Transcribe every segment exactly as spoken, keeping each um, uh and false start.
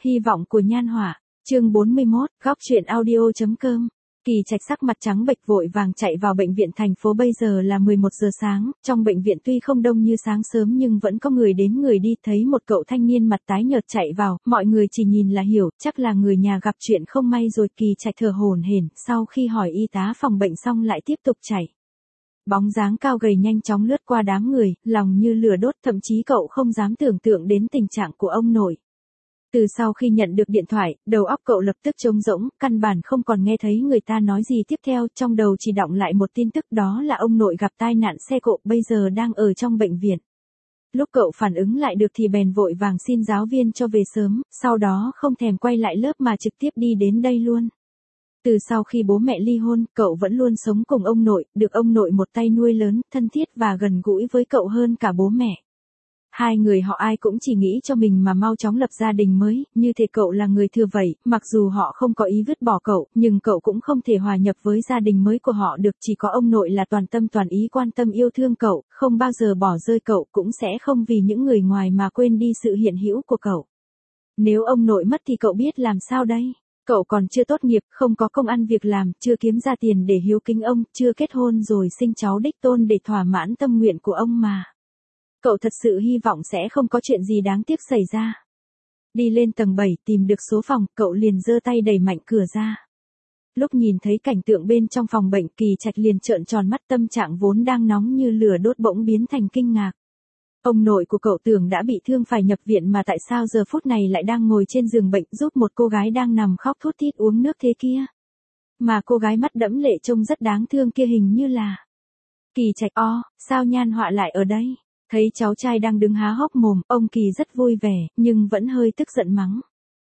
Hy vọng của Nhan Họa, chương bốn mươi mốt, góc truyện audio chấm com. Kỳ Trạch sắc mặt trắng bệch vội vàng chạy vào bệnh viện thành phố. Bây giờ là mười một giờ sáng, trong bệnh viện tuy không đông như sáng sớm nhưng vẫn có người đến người đi. Thấy một cậu thanh niên mặt tái nhợt chạy vào, mọi người chỉ nhìn là hiểu, chắc là người nhà gặp chuyện không may rồi. Kỳ Trạch thở hổn hển, sau khi hỏi y tá phòng bệnh xong lại tiếp tục chạy. Bóng dáng cao gầy nhanh chóng lướt qua đám người, lòng như lửa đốt, thậm chí cậu không dám tưởng tượng đến tình trạng của ông nội. Từ sau khi nhận được điện thoại, đầu óc cậu lập tức trống rỗng, căn bản không còn nghe thấy người ta nói gì tiếp theo, trong đầu chỉ đọng lại một tin tức, đó là ông nội gặp tai nạn xe cộ, bây giờ đang ở trong bệnh viện. Lúc cậu phản ứng lại được thì bèn vội vàng xin giáo viên cho về sớm, sau đó không thèm quay lại lớp mà trực tiếp đi đến đây luôn. Từ sau khi bố mẹ ly hôn, cậu vẫn luôn sống cùng ông nội, được ông nội một tay nuôi lớn, thân thiết và gần gũi với cậu hơn cả bố mẹ. Hai người họ ai cũng chỉ nghĩ cho mình mà mau chóng lập gia đình mới, như thể cậu là người thừa vậy, mặc dù họ không có ý vứt bỏ cậu, nhưng cậu cũng không thể hòa nhập với gia đình mới của họ được. Chỉ có ông nội là toàn tâm toàn ý quan tâm yêu thương cậu, không bao giờ bỏ rơi cậu, cũng sẽ không vì những người ngoài mà quên đi sự hiện hữu của cậu. Nếu ông nội mất thì cậu biết làm sao đây? Cậu còn chưa tốt nghiệp, không có công ăn việc làm, chưa kiếm ra tiền để hiếu kính ông, chưa kết hôn rồi sinh cháu đích tôn để thỏa mãn tâm nguyện của ông mà. Cậu thật sự hy vọng sẽ không có chuyện gì đáng tiếc xảy ra. Đi lên tầng bảy tìm được số phòng, cậu liền giơ tay đẩy mạnh cửa ra. Lúc nhìn thấy cảnh tượng bên trong phòng bệnh, Kỳ Trạch liền trợn tròn mắt, tâm trạng vốn đang nóng như lửa đốt bỗng biến thành kinh ngạc. Ông nội của cậu tưởng đã bị thương phải nhập viện mà tại sao giờ phút này lại đang ngồi trên giường bệnh giúp một cô gái đang nằm khóc thút thít uống nước thế kia. Mà cô gái mắt đẫm lệ trông rất đáng thương kia hình như là... Kỳ Trạch o, sao Nhan Họa lại ở đây? Thấy cháu trai đang đứng há hốc mồm, ông Kỳ rất vui vẻ, nhưng vẫn hơi tức giận mắng.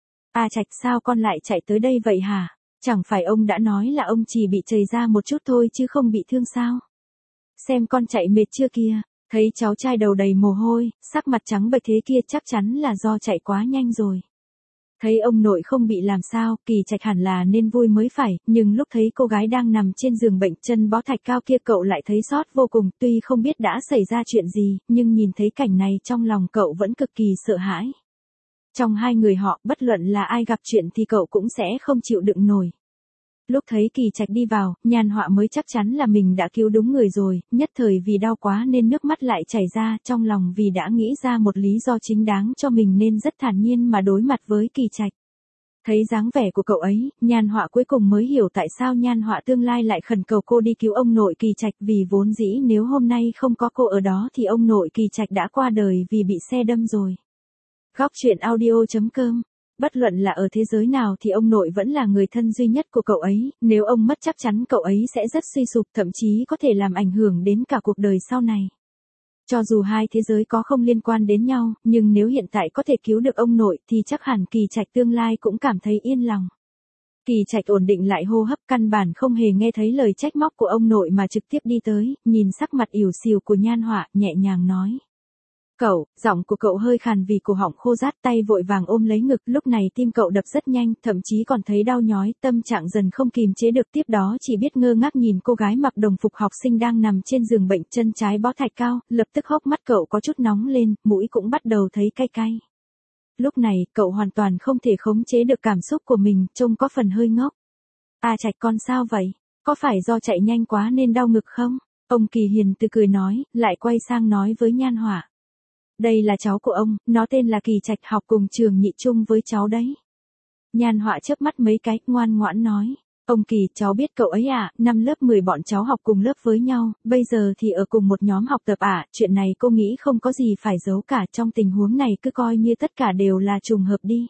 A Trạch, sao con lại chạy tới đây vậy hả? Chẳng phải ông đã nói là ông chỉ bị trầy ra một chút thôi chứ không bị thương sao? Xem con chạy mệt chưa kia? Thấy cháu trai đầu đầy mồ hôi, sắc mặt trắng bệch thế kia chắc chắn là do chạy quá nhanh rồi. Thấy ông nội không bị làm sao, Kỳ Trạch hẳn là nên vui mới phải, nhưng lúc thấy cô gái đang nằm trên giường bệnh chân bó thạch cao kia cậu lại thấy xót vô cùng, tuy không biết đã xảy ra chuyện gì, nhưng nhìn thấy cảnh này trong lòng cậu vẫn cực kỳ sợ hãi. Trong hai người họ, bất luận là ai gặp chuyện thì cậu cũng sẽ không chịu đựng nổi. Lúc thấy Kỳ Trạch đi vào, Nhan Họa mới chắc chắn là mình đã cứu đúng người rồi, nhất thời vì đau quá nên nước mắt lại chảy ra, trong lòng vì đã nghĩ ra một lý do chính đáng cho mình nên rất thản nhiên mà đối mặt với Kỳ Trạch. Thấy dáng vẻ của cậu ấy, Nhan Họa cuối cùng mới hiểu tại sao Nhan Họa tương lai lại khẩn cầu cô đi cứu ông nội Kỳ Trạch, vì vốn dĩ nếu hôm nay không có cô ở đó thì ông nội Kỳ Trạch đã qua đời vì bị xe đâm rồi. Góc truyện audio chấm com. Bất luận là ở thế giới nào thì ông nội vẫn là người thân duy nhất của cậu ấy, nếu ông mất chắc chắn cậu ấy sẽ rất suy sụp, thậm chí có thể làm ảnh hưởng đến cả cuộc đời sau này. Cho dù hai thế giới có không liên quan đến nhau, nhưng nếu hiện tại có thể cứu được ông nội thì chắc hẳn Kỳ Trạch tương lai cũng cảm thấy yên lòng. Kỳ Trạch ổn định lại hô hấp, căn bản không hề nghe thấy lời trách móc của ông nội mà trực tiếp đi tới, nhìn sắc mặt ỉu xìu của Nhan Họa, nhẹ nhàng nói. Cậu, giọng của cậu hơi khàn vì cổ họng khô rát, tay vội vàng ôm lấy ngực, lúc này tim cậu đập rất nhanh, thậm chí còn thấy đau nhói, tâm trạng dần không kìm chế được, tiếp đó chỉ biết ngơ ngác nhìn cô gái mặc đồng phục học sinh đang nằm trên giường bệnh, chân trái bó thạch cao, lập tức hốc mắt cậu có chút nóng lên, mũi cũng bắt đầu thấy cay cay. Lúc này, cậu hoàn toàn không thể khống chế được cảm xúc của mình, trông có phần hơi ngốc. A Trạch, con sao vậy? Có phải do chạy nhanh quá nên đau ngực không? Ông Kỳ hiền từ cười nói, lại quay sang nói với Nhan Họa. Đây là cháu của ông, nó tên là Kỳ Trạch, học cùng trường nhị chung với cháu đấy. Nhan Họa chớp mắt mấy cái, ngoan ngoãn nói. Ông Kỳ, cháu biết cậu ấy à, năm lớp mười bọn cháu học cùng lớp với nhau, bây giờ thì ở cùng một nhóm học tập à, chuyện này cô nghĩ không có gì phải giấu cả, trong tình huống này cứ coi như tất cả đều là trùng hợp đi.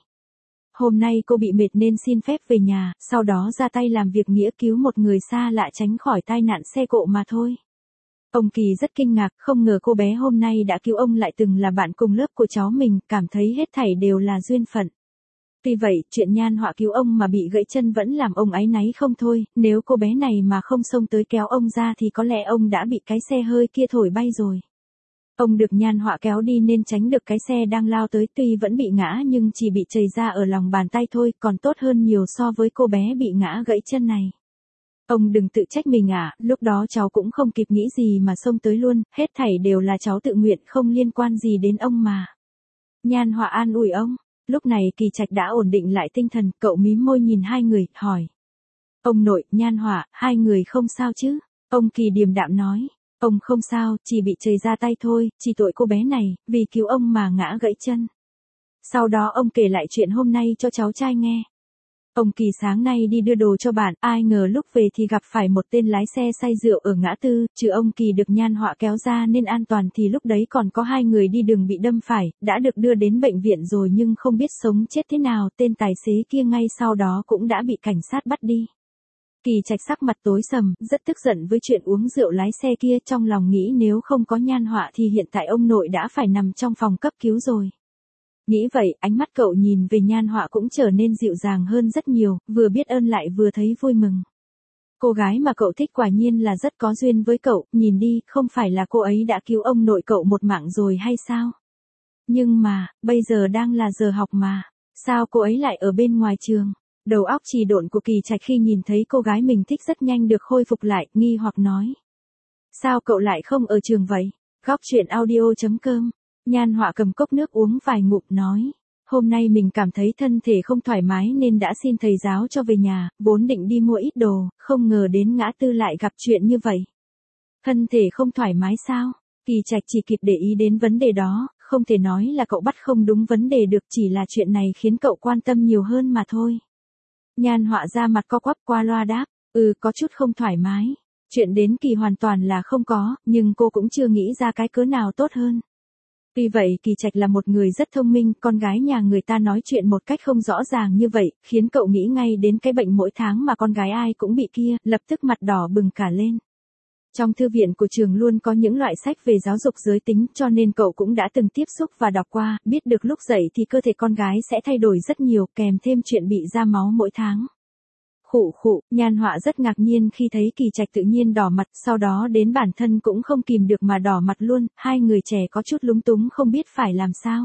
Hôm nay cô bị mệt nên xin phép về nhà, sau đó ra tay làm việc nghĩa cứu một người xa lạ tránh khỏi tai nạn xe cộ mà thôi. Ông Kỳ rất kinh ngạc, không ngờ cô bé hôm nay đã cứu ông lại từng là bạn cùng lớp của cháu mình, cảm thấy hết thảy đều là duyên phận. Tuy vậy, chuyện Nhan Họa cứu ông mà bị gãy chân vẫn làm ông áy náy không thôi, nếu cô bé này mà không xông tới kéo ông ra thì có lẽ ông đã bị cái xe hơi kia thổi bay rồi. Ông được Nhan Họa kéo đi nên tránh được cái xe đang lao tới, tuy vẫn bị ngã nhưng chỉ bị trầy ra ở lòng bàn tay thôi, còn tốt hơn nhiều so với cô bé bị ngã gãy chân này. Ông đừng tự trách mình à, lúc đó cháu cũng không kịp nghĩ gì mà xông tới luôn, hết thảy đều là cháu tự nguyện, không liên quan gì đến ông mà. Nhan Họa an ủi ông. Lúc này Kỳ Trạch đã ổn định lại tinh thần, cậu mím môi nhìn hai người, hỏi. Ông nội, Nhan Họa, hai người không sao chứ? Ông Kỳ điềm đạm nói. Ông không sao, chỉ bị chảy ra tay thôi, chỉ tội cô bé này, vì cứu ông mà ngã gãy chân. Sau đó ông kể lại chuyện hôm nay cho cháu trai nghe. Ông Kỳ sáng nay đi đưa đồ cho bạn, ai ngờ lúc về thì gặp phải một tên lái xe say rượu ở ngã tư, trừ ông Kỳ được Nhan Họa kéo ra nên an toàn thì lúc đấy còn có hai người đi đường bị đâm phải, đã được đưa đến bệnh viện rồi nhưng không biết sống chết thế nào, tên tài xế kia ngay sau đó cũng đã bị cảnh sát bắt đi. Kỳ Trạch sắc mặt tối sầm, rất tức giận với chuyện uống rượu lái xe kia, trong lòng nghĩ nếu không có Nhan Họa thì hiện tại ông nội đã phải nằm trong phòng cấp cứu rồi. Nghĩ vậy, ánh mắt cậu nhìn về Nhan Họa cũng trở nên dịu dàng hơn rất nhiều, vừa biết ơn lại vừa thấy vui mừng. Cô gái mà cậu thích quả nhiên là rất có duyên với cậu, nhìn đi, không phải là cô ấy đã cứu ông nội cậu một mạng rồi hay sao? Nhưng mà, bây giờ đang là giờ học mà, sao cô ấy lại ở bên ngoài trường? Đầu óc trì độn của Kỳ Trạch khi nhìn thấy cô gái mình thích rất nhanh được khôi phục lại, nghi hoặc nói. Sao cậu lại không ở trường vậy? Góc truyện audio chấm com. Nhan Họa cầm cốc nước uống vài ngụm nói. Hôm nay mình cảm thấy thân thể không thoải mái nên đã xin thầy giáo cho về nhà, vốn định đi mua ít đồ, không ngờ đến ngã tư lại gặp chuyện như vậy. Thân thể không thoải mái sao? Kỳ Trạch chỉ kịp để ý đến vấn đề đó, không thể nói là cậu bắt không đúng vấn đề được, chỉ là chuyện này khiến cậu quan tâm nhiều hơn mà thôi. Nhan Họa ra mặt co quắp qua loa đáp, ừ có chút không thoải mái. Chuyện đến kỳ hoàn toàn là không có, nhưng cô cũng chưa nghĩ ra cái cớ nào tốt hơn. Tuy vậy Kỳ Trạch là một người rất thông minh, con gái nhà người ta nói chuyện một cách không rõ ràng như vậy, khiến cậu nghĩ ngay đến cái bệnh mỗi tháng mà con gái ai cũng bị kia, lập tức mặt đỏ bừng cả lên. Trong thư viện của trường luôn có những loại sách về giáo dục giới tính cho nên cậu cũng đã từng tiếp xúc và đọc qua, biết được lúc dậy thì cơ thể con gái sẽ thay đổi rất nhiều, kèm thêm chuyện bị ra máu mỗi tháng. Khụ khụ, Nhan Họa rất ngạc nhiên khi thấy Kỳ Trạch tự nhiên đỏ mặt, sau đó đến bản thân cũng không kìm được mà đỏ mặt luôn, hai người trẻ có chút lúng túng không biết phải làm sao.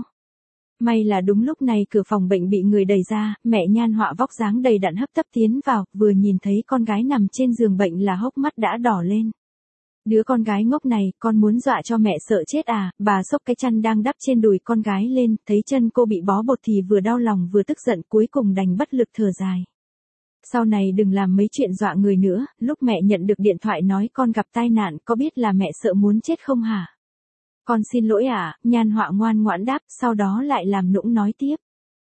May là đúng lúc này cửa phòng bệnh bị người đẩy ra, mẹ Nhan Họa vóc dáng đầy đặn hấp tấp tiến vào, vừa nhìn thấy con gái nằm trên giường bệnh là hốc mắt đã đỏ lên. Đứa con gái ngốc này, con muốn dọa cho mẹ sợ chết à? Bà xốc cái chăn đang đắp trên đùi con gái lên, thấy chân cô bị bó bột thì vừa đau lòng vừa tức giận, cuối cùng đành bất lực thở dài. Sau này đừng làm mấy chuyện dọa người nữa, lúc mẹ nhận được điện thoại nói con gặp tai nạn, có biết là mẹ sợ muốn chết không hả? Con xin lỗi ạ, à? Nhan Họa ngoan ngoãn đáp, sau đó lại làm nũng nói tiếp.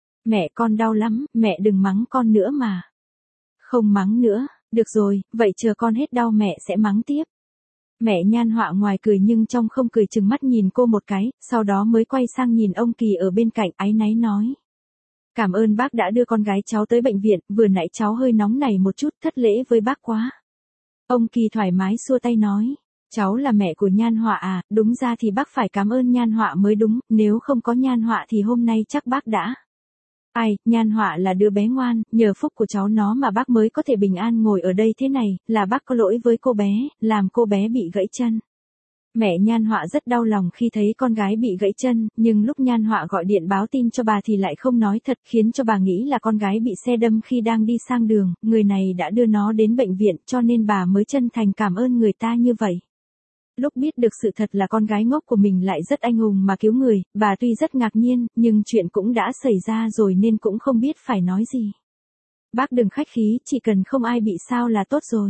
Mẹ con đau lắm, mẹ đừng mắng con nữa mà. Không mắng nữa, được rồi, vậy chờ con hết đau mẹ sẽ mắng tiếp. Mẹ Nhan Họa ngoài cười nhưng trong không cười, trừng mắt nhìn cô một cái, sau đó mới quay sang nhìn ông Kỳ ở bên cạnh, áy náy nói. Cảm ơn bác đã đưa con gái cháu tới bệnh viện, vừa nãy cháu hơi nóng nảy một chút, thất lễ với bác quá. Ông Kỳ thoải mái xua tay nói, cháu là mẹ của Nhan Họa à, đúng ra thì bác phải cảm ơn Nhan Họa mới đúng, nếu không có Nhan Họa thì hôm nay chắc bác đã. Ai, Nhan Họa là đứa bé ngoan, nhờ phúc của cháu nó mà bác mới có thể bình an ngồi ở đây thế này, là bác có lỗi với cô bé, làm cô bé bị gãy chân. Mẹ Nhan Họa rất đau lòng khi thấy con gái bị gãy chân, nhưng lúc Nhan Họa gọi điện báo tin cho bà thì lại không nói thật, khiến cho bà nghĩ là con gái bị xe đâm khi đang đi sang đường, người này đã đưa nó đến bệnh viện cho nên bà mới chân thành cảm ơn người ta như vậy. Lúc biết được sự thật là con gái ngốc của mình lại rất anh hùng mà cứu người, bà tuy rất ngạc nhiên, nhưng chuyện cũng đã xảy ra rồi nên cũng không biết phải nói gì. Bác đừng khách khí, chỉ cần không ai bị sao là tốt rồi.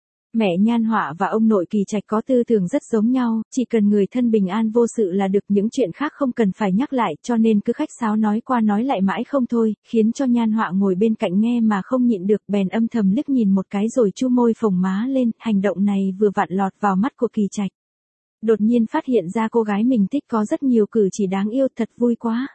Mẹ Nhan Họa và ông nội Kỳ Trạch có tư tưởng rất giống nhau, chỉ cần người thân bình an vô sự là được, những chuyện khác không cần phải nhắc lại, cho nên cứ khách sáo nói qua nói lại mãi không thôi, khiến cho Nhan Họa ngồi bên cạnh nghe mà không nhịn được, bèn âm thầm liếc nhìn một cái rồi chu môi phồng má lên, hành động này vừa vặn lọt vào mắt của Kỳ Trạch. Đột nhiên phát hiện ra cô gái mình thích có rất nhiều cử chỉ đáng yêu, thật vui quá.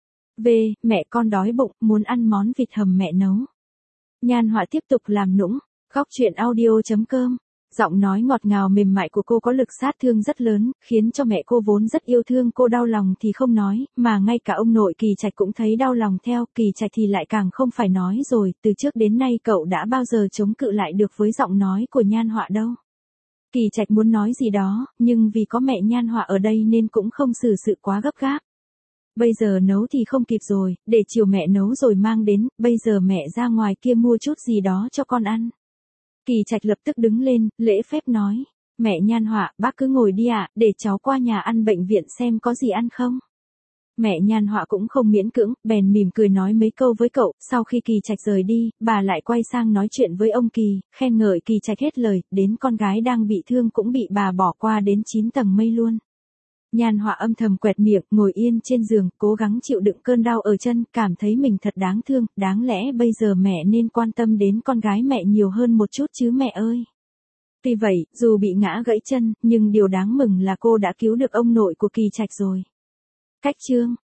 Về, mẹ con đói bụng, muốn ăn món vịt hầm mẹ nấu. Nhan Họa tiếp tục làm nũng. Góc truyện audio chấm com. Giọng nói ngọt ngào mềm mại của cô có lực sát thương rất lớn, khiến cho mẹ cô vốn rất yêu thương cô đau lòng thì không nói, mà ngay cả ông nội Kỳ Trạch cũng thấy đau lòng theo, Kỳ Trạch thì lại càng không phải nói rồi, từ trước đến nay cậu đã bao giờ chống cự lại được với giọng nói của Nhan Họa đâu. Kỳ Trạch muốn nói gì đó, nhưng vì có mẹ Nhan Họa ở đây nên cũng không xử sự quá gấp gáp. Bây giờ nấu thì không kịp rồi, để chiều mẹ nấu rồi mang đến, bây giờ mẹ ra ngoài kia mua chút gì đó cho con ăn. Kỳ Trạch lập tức đứng lên, lễ phép nói, mẹ Nhan Họa, bác cứ ngồi đi ạ, à, để cháu qua nhà ăn bệnh viện xem có gì ăn không. Mẹ Nhan Họa cũng không miễn cưỡng, bèn mỉm cười nói mấy câu với cậu, sau khi Kỳ Trạch rời đi, bà lại quay sang nói chuyện với ông Kỳ, khen ngợi Kỳ Trạch hết lời, đến con gái đang bị thương cũng bị bà bỏ qua đến chín tầng mây luôn. Nhan Họa âm thầm quẹt miệng, ngồi yên trên giường, cố gắng chịu đựng cơn đau ở chân, cảm thấy mình thật đáng thương, đáng lẽ bây giờ mẹ nên quan tâm đến con gái mẹ nhiều hơn một chút chứ mẹ ơi. Tuy vậy, dù bị ngã gãy chân, nhưng điều đáng mừng là cô đã cứu được ông nội của Kỳ Trạch rồi. Cách chương